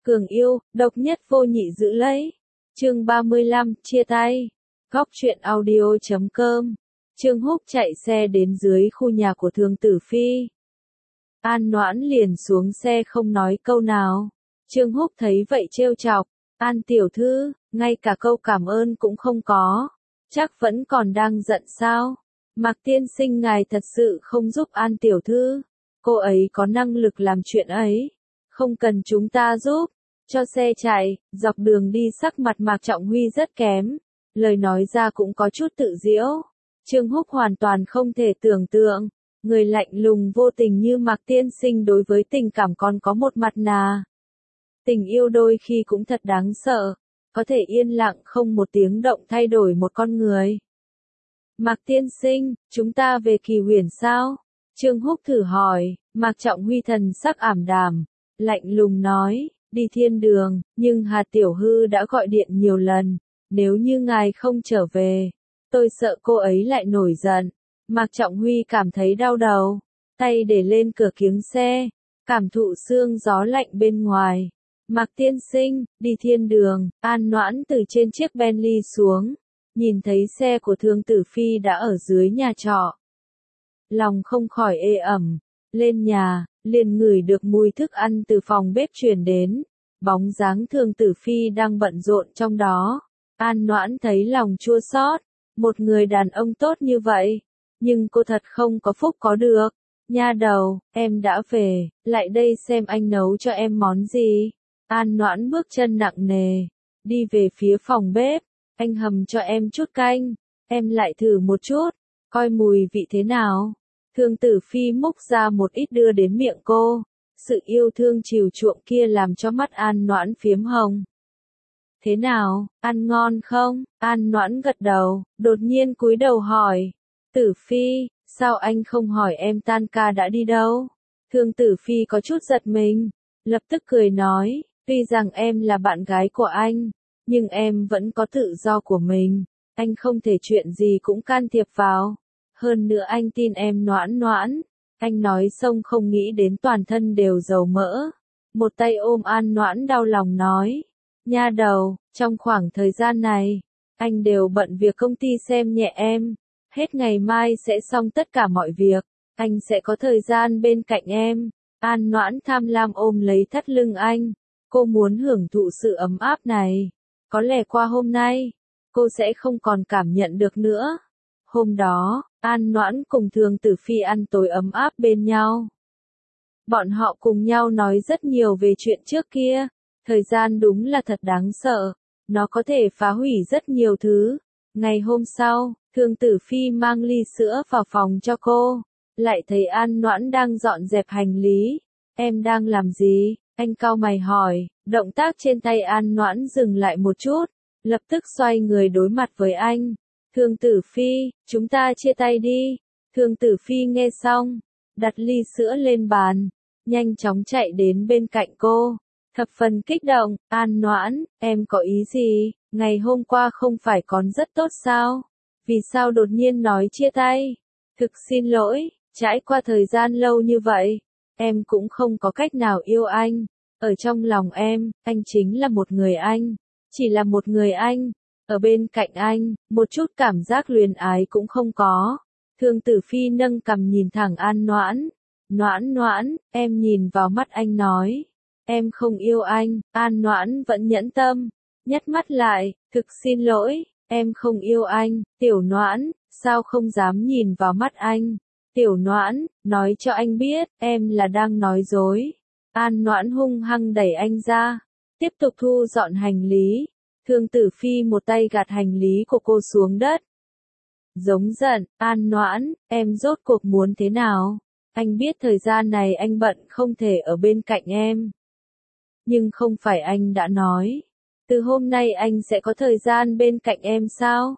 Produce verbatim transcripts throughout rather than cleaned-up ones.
Cường yêu, độc nhất vô nhị giữ lấy. Chương ba mươi lăm, chia tay. Góc truyện audio chấm com. Trương Húc chạy xe đến dưới khu nhà của Thương Tử Phi. An Noãn liền xuống xe không nói câu nào. Trương Húc thấy vậy trêu chọc, An tiểu thư, ngay cả câu cảm ơn cũng không có. Chắc vẫn còn đang giận sao? Mạc tiên sinh ngài thật sự không giúp An tiểu thư. Cô ấy có năng lực làm chuyện ấy. Không cần chúng ta giúp. Cho xe chạy, dọc đường đi sắc mặt Mạc Trọng Huy rất kém. Lời nói ra cũng có chút tự giễu. Trương Húc hoàn toàn không thể tưởng tượng. Người lạnh lùng vô tình như Mạc tiên sinh đối với tình cảm còn có một mặt nà. Tình yêu đôi khi cũng thật đáng sợ. Có thể yên lặng không một tiếng động thay đổi một con người. Mạc tiên sinh, chúng ta về Kỳ Huyền sao? Trương Húc thử hỏi. Mạc Trọng Huy thần sắc ảm đạm, lạnh lùng nói, đi thiên đường, nhưng Hà Tiểu Hư đã gọi điện nhiều lần, nếu như ngài không trở về, tôi sợ cô ấy lại nổi giận. Mạc Trọng Huy cảm thấy đau đầu, tay để lên cửa kiếng xe, cảm thụ sương gió lạnh bên ngoài. Mạc tiên sinh, đi thiên đường. An Noãn từ trên chiếc Bentley xuống, nhìn thấy xe của Thương Tử Phi đã ở dưới nhà trọ. Lòng không khỏi ê ẩm, lên nhà, liền ngửi được mùi thức ăn từ phòng bếp truyền đến, bóng dáng Thương Tử Phi đang bận rộn trong đó. An Noãn thấy lòng chua xót, một người đàn ông tốt như vậy, nhưng cô thật không có phúc có được. Nha đầu, em đã về, lại đây xem anh nấu cho em món gì. An Noãn bước chân nặng nề, đi về phía phòng bếp, anh hầm cho em chút canh, em lại thử một chút, coi mùi vị thế nào. Thương Tử Phi múc ra một ít đưa đến miệng cô, sự yêu thương chiều chuộng kia làm cho mắt An Noãn phiếm hồng. Thế nào, ăn ngon không? An Noãn gật đầu, đột nhiên cúi đầu hỏi, Tử Phi, sao anh không hỏi em tan ca đã đi đâu? Thương Tử Phi có chút giật mình, lập tức cười nói, tuy rằng em là bạn gái của anh, nhưng em vẫn có tự do của mình, anh không thể chuyện gì cũng can thiệp vào. Hơn nữa anh tin em Noãn Noãn. Anh nói xong không nghĩ đến toàn thân đều dầu mỡ. Một tay ôm An Noãn đau lòng nói. Nha đầu, trong khoảng thời gian này, anh đều bận việc công ty xem nhẹ em. Hết ngày mai sẽ xong tất cả mọi việc. Anh sẽ có thời gian bên cạnh em. An Noãn tham lam ôm lấy thắt lưng anh. Cô muốn hưởng thụ sự ấm áp này. Có lẽ qua hôm nay, cô sẽ không còn cảm nhận được nữa. Hôm đó, An Noãn cùng Thương Tử Phi ăn tối ấm áp bên nhau. Bọn họ cùng nhau nói rất nhiều về chuyện trước kia. Thời gian đúng là thật đáng sợ. Nó có thể phá hủy rất nhiều thứ. Ngày hôm sau, Thương Tử Phi mang ly sữa vào phòng cho cô. Lại thấy An Noãn đang dọn dẹp hành lý. Em đang làm gì? Anh cau mày hỏi. Động tác trên tay An Noãn dừng lại một chút. Lập tức xoay người đối mặt với anh. Thương Tử Phi, chúng ta chia tay đi. Thương Tử Phi nghe xong, đặt ly sữa lên bàn, nhanh chóng chạy đến bên cạnh cô. Thập phần kích động, An Noãn, em có ý gì? Ngày hôm qua không phải còn rất tốt sao? Vì sao đột nhiên nói chia tay? Thực xin lỗi, trải qua thời gian lâu như vậy, em cũng không có cách nào yêu anh. Ở trong lòng em, anh chính là một người anh. Chỉ là một người anh. Ở bên cạnh anh, một chút cảm giác luyến ái cũng không có. Thương Tử Phi nâng cằm nhìn thẳng An Noãn. Noãn Noãn, em nhìn vào mắt anh nói. Em không yêu anh. An Noãn vẫn nhẫn tâm. Nhét mắt lại, thực xin lỗi, em không yêu anh. Tiểu Noãn, sao không dám nhìn vào mắt anh? Tiểu Noãn, nói cho anh biết, em là đang nói dối. An Noãn hung hăng đẩy anh ra. Tiếp tục thu dọn hành lý. Thương Tử Phi một tay gạt hành lý của cô xuống đất. Giống giận, An Noãn, em rốt cuộc muốn thế nào? Anh biết thời gian này anh bận không thể ở bên cạnh em. Nhưng không phải anh đã nói, từ hôm nay anh sẽ có thời gian bên cạnh em sao?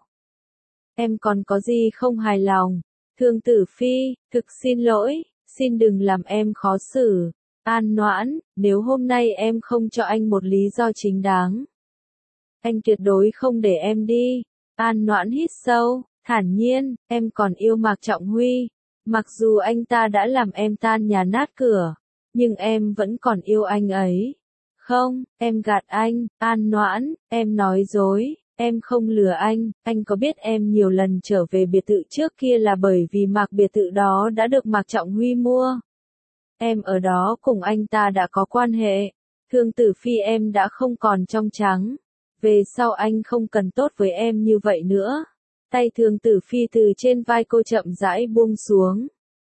Em còn có gì không hài lòng? Thương Tử Phi, thực xin lỗi, xin đừng làm em khó xử. An Noãn, nếu hôm nay em không cho anh một lý do chính đáng, anh tuyệt đối không để em đi. An Noãn hít sâu, thản nhiên, em còn yêu Mạc Trọng Huy. Mặc dù anh ta đã làm em tan nhà nát cửa, nhưng em vẫn còn yêu anh ấy. Không, em gạt anh, An Noãn, em nói dối, em không lừa anh, anh có biết em nhiều lần trở về biệt thự trước kia là bởi vì Mạc biệt thự đó đã được Mạc Trọng Huy mua. Em ở đó cùng anh ta đã có quan hệ, Thương Tử Phi em đã không còn trong trắng. Về sau anh không cần tốt với em như vậy nữa. Tay Thương Tử Phi từ trên vai cô chậm rãi buông xuống.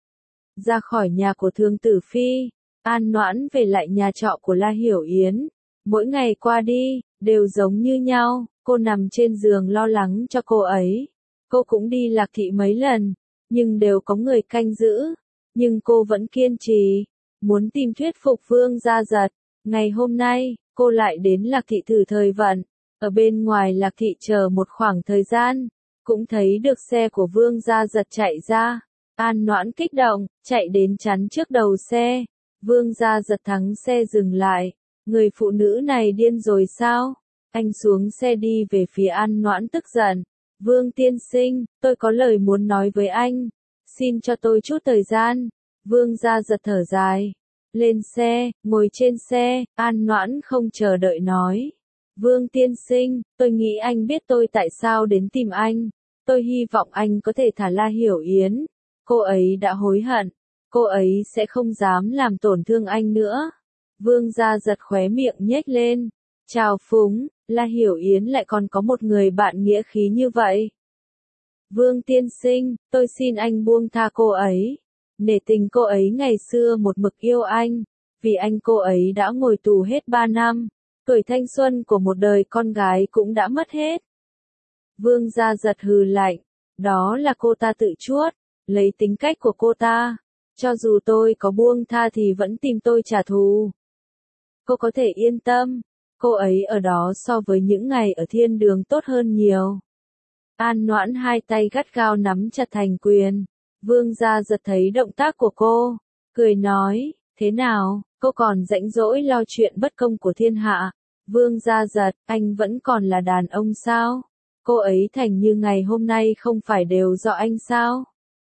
Ra khỏi nhà của Thương Tử Phi, An Noãn về lại nhà trọ của La Hiểu Yến. Mỗi ngày qua đi, đều giống như nhau, cô nằm trên giường lo lắng cho cô ấy. Cô cũng đi Lạc Thị mấy lần, nhưng đều có người canh giữ. Nhưng cô vẫn kiên trì, muốn tìm thuyết phục Vương Gia Giật. Ngày hôm nay, cô lại đến Lạc Thị thử thời vận. Ở bên ngoài Lạc Thị chờ một khoảng thời gian, cũng thấy được xe của Vương Gia Giật chạy ra. An Noãn kích động, chạy đến chắn trước đầu xe. Vương Gia Giật thắng xe dừng lại. Người phụ nữ này điên rồi sao? Anh xuống xe đi về phía An Noãn tức giận. Vương tiên sinh, tôi có lời muốn nói với anh. Xin cho tôi chút thời gian. Vương Gia Giật thở dài. Lên xe, ngồi trên xe, An Noãn không chờ đợi nói. Vương tiên sinh, tôi nghĩ anh biết tôi tại sao đến tìm anh. Tôi hy vọng anh có thể thả La Hiểu Yến. Cô ấy đã hối hận. Cô ấy sẽ không dám làm tổn thương anh nữa. Vương Gia Giật khóe miệng nhếch lên. Chào phúng, La Hiểu Yến lại còn có một người bạn nghĩa khí như vậy. Vương tiên sinh, tôi xin anh buông tha cô ấy. Nể tình cô ấy ngày xưa một mực yêu anh. Vì anh cô ấy đã ngồi tù hết ba năm. Tuổi thanh xuân của một đời con gái cũng đã mất hết. Vương Gia Giật hừ lạnh. Đó là cô ta tự chuốt. Lấy tính cách của cô ta. Cho dù tôi có buông tha thì vẫn tìm tôi trả thù. Cô có thể yên tâm. Cô ấy ở đó so với những ngày ở thiên đường tốt hơn nhiều. An Noãn hai tay gắt gao nắm chặt thành quyền. Vương Gia Giật thấy động tác của cô. Cười nói, thế nào, cô còn rãnh rỗi lo chuyện bất công của thiên hạ. Vương Gia Giật, anh vẫn còn là đàn ông sao? Cô ấy thành như ngày hôm nay không phải đều do anh sao?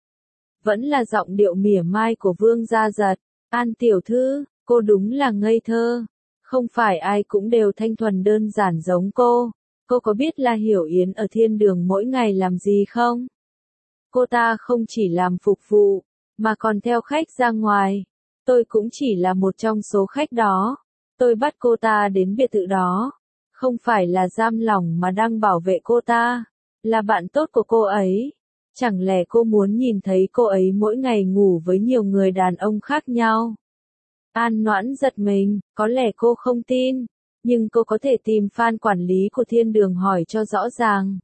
Vẫn là giọng điệu mỉa mai của Vương Gia Giật. An tiểu thư, cô đúng là ngây thơ. Không phải ai cũng đều thanh thuần đơn giản giống cô. Cô có biết là Hiểu Yến ở thiên đường mỗi ngày làm gì không? Cô ta không chỉ làm phục vụ, mà còn theo khách ra ngoài. Tôi cũng chỉ là một trong số khách đó. Tôi bắt cô ta đến biệt thự đó. Không phải là giam lỏng mà đang bảo vệ cô ta. Là bạn tốt của cô ấy. Chẳng lẽ cô muốn nhìn thấy cô ấy mỗi ngày ngủ với nhiều người đàn ông khác nhau? An Noãn giật mình, có lẽ cô không tin. Nhưng cô có thể tìm Phan quản lý của thiên đường hỏi cho rõ ràng.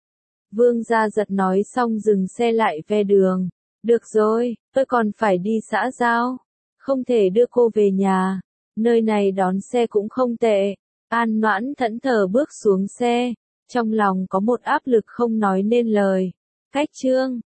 Vương Gia Giật nói xong dừng xe lại ve đường. Được rồi, tôi còn phải đi xã giao. Không thể đưa cô về nhà. Nơi này đón xe cũng không tệ. An Noãn thẫn thờ bước xuống xe. Trong lòng có một áp lực không nói nên lời. Cách chương